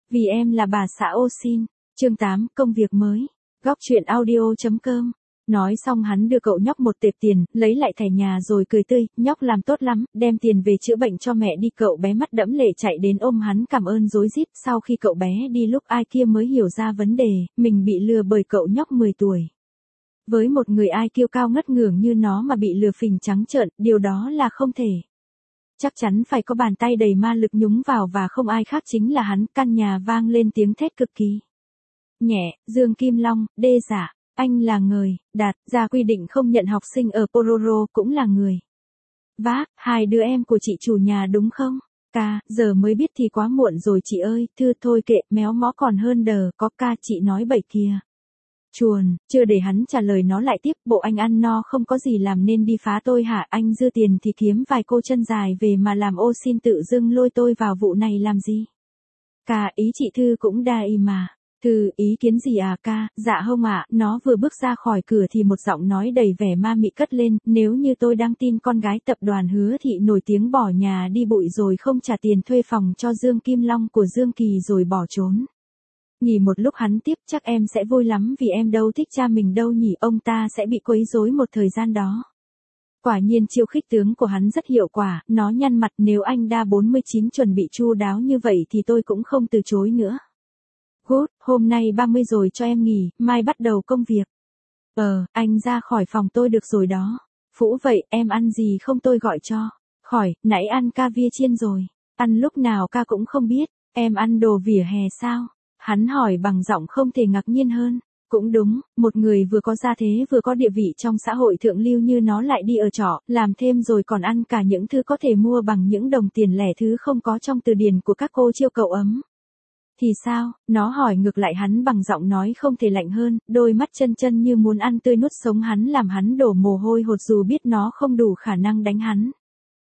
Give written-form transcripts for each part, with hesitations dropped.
Vì em là bà xã ô xin. Chương 8, công việc mới. Góc truyện audio.com. Nói xong hắn đưa cậu nhóc một tệp tiền, lấy lại thẻ nhà rồi cười tươi, nhóc làm tốt lắm, đem tiền về chữa bệnh cho mẹ đi. Cậu bé mắt đẫm lệ chạy đến ôm hắn cảm ơn rối rít. Sau khi cậu bé đi lúc ai kia mới hiểu ra vấn đề, mình bị lừa bởi cậu nhóc 10 tuổi. Với một người ai kiêu cao ngất ngưởng như nó mà bị lừa phình trắng trợn, điều đó là không thể. Chắc chắn phải có bàn tay đầy ma lực nhúng vào và không ai khác chính là hắn. Căn nhà vang lên tiếng thét cực kỳ nhẹ. Dương Kim Long, đê giả, anh là người, đạt, ra quy định không nhận học sinh ở Pororo cũng là người. Vác, hai đứa em của chị chủ nhà đúng không? Ca, giờ mới biết thì quá muộn rồi chị ơi, thư thôi kệ, méo mó còn hơn đờ, có ca chị nói bậy kìa. Chuồn, chưa để hắn trả lời nó lại tiếp, bộ anh ăn no không có gì làm nên đi phá tôi hả? Anh dư tiền thì kiếm vài cô chân dài về mà làm ô xin tự dưng lôi tôi vào vụ này làm gì? Ca, ý chị Thư cũng đa ý mà. Thư, ý kiến gì à ca? Dạ không ạ. Nó vừa bước ra khỏi cửa thì một giọng nói đầy vẻ ma mị cất lên, nếu như tôi đăng tin con gái tập đoàn Hứa Thị nổi tiếng bỏ nhà đi bụi rồi không trả tiền thuê phòng cho Dương Kim Long của Dương Kỳ rồi bỏ trốn. Nghỉ một lúc hắn tiếp, chắc em sẽ vui lắm vì em đâu thích cha mình đâu nhỉ, ông ta sẽ bị quấy rối một thời gian đó. Quả nhiên chiêu khích tướng của hắn rất hiệu quả, nó nhăn mặt, nếu anh đa 49 chuẩn bị chu đáo như vậy thì tôi cũng không từ chối nữa. Good, hôm nay 30 rồi cho em nghỉ, mai bắt đầu công việc. Anh ra khỏi phòng tôi được rồi đó. Phũ vậy, em ăn gì không tôi gọi cho. Khỏi, nãy ăn ca via chiên rồi. Ăn lúc nào ca cũng không biết, em ăn đồ vỉa hè sao? Hắn hỏi bằng giọng không thể ngạc nhiên hơn. Cũng đúng, một người vừa có gia thế vừa có địa vị trong xã hội thượng lưu như nó lại đi ở trọ, làm thêm rồi còn ăn cả những thứ có thể mua bằng những đồng tiền lẻ, thứ không có trong từ điển của các cô chiêu cậu ấm. Thì sao? Nó hỏi ngược lại hắn bằng giọng nói không thể lạnh hơn, đôi mắt chân chân như muốn ăn tươi nuốt sống hắn, làm hắn đổ mồ hôi hột dù biết nó không đủ khả năng đánh hắn.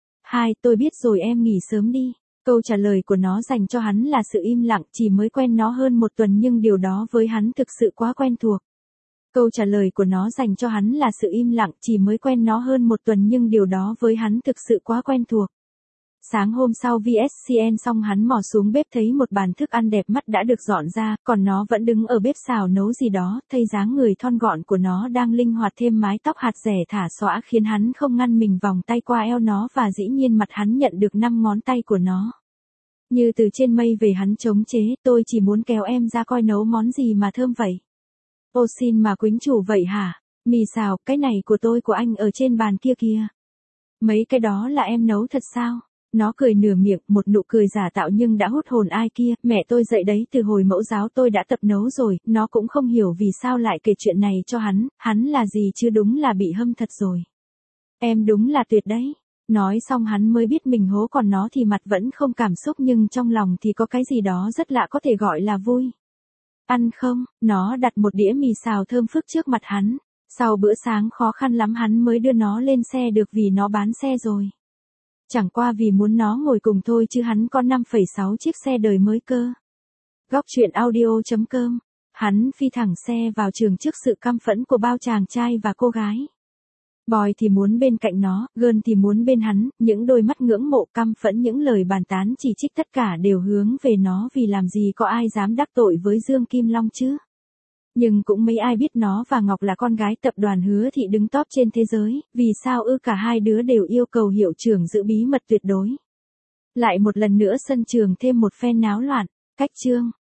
Tôi biết rồi, em nghỉ sớm đi. Câu trả lời của nó dành cho hắn là sự im lặng, chỉ mới quen nó hơn một tuần nhưng điều đó với hắn thực sự quá quen thuộc. Câu trả lời của nó dành cho hắn là sự im lặng, chỉ mới quen nó hơn một tuần nhưng điều đó với hắn thực sự quá quen thuộc. Sáng hôm sau VSCN xong hắn mò xuống bếp thấy một bàn thức ăn đẹp mắt đã được dọn ra, còn nó vẫn đứng ở bếp xào nấu gì đó, thấy dáng người thon gọn của nó đang linh hoạt thêm mái tóc hạt rẻ thả xõa khiến hắn không ngăn mình vòng tay qua eo nó và dĩ nhiên mặt hắn nhận được 5 ngón tay của nó. Như từ trên mây về hắn chống chế, tôi chỉ muốn kéo em ra coi nấu món gì mà thơm vậy. Ô xin mà quýnh chủ vậy hả? Mì xào, cái này của tôi của anh ở trên bàn kia kìa. Mấy cái đó là em nấu thật sao? Nó cười nửa miệng, một nụ cười giả tạo nhưng đã hút hồn ai kia, mẹ tôi dạy đấy, từ hồi mẫu giáo tôi đã tập nấu rồi. Nó cũng không hiểu vì sao lại kể chuyện này cho hắn là gì chứ đúng là bị hâm thật rồi. Em đúng là tuyệt đấy. Nói xong hắn mới biết mình hố, còn nó thì mặt vẫn không cảm xúc nhưng trong lòng thì có cái gì đó rất lạ, có thể gọi là vui. Ăn không? Nó đặt một đĩa mì xào thơm phức trước mặt hắn. Sau bữa sáng khó khăn lắm hắn mới đưa nó lên xe được vì nó bán xe rồi. Chẳng qua vì muốn nó ngồi cùng thôi chứ hắn có 5,6 chiếc xe đời mới cơ. Góc truyện audio.com. Hắn phi thẳng xe vào trường trước sự căm phẫn của bao chàng trai và cô gái. Boy thì muốn bên cạnh nó, girl thì muốn bên hắn, những đôi mắt ngưỡng mộ căm phẫn, những lời bàn tán chỉ trích tất cả đều hướng về nó vì làm gì có ai dám đắc tội với Dương Kim Long chứ. Nhưng cũng mấy ai biết nó và Ngọc là con gái tập đoàn Hứa Thị đứng top trên thế giới, vì sao cả hai đứa đều yêu cầu hiệu trưởng giữ bí mật tuyệt đối. Lại một lần nữa sân trường thêm một phen náo loạn, cách chương.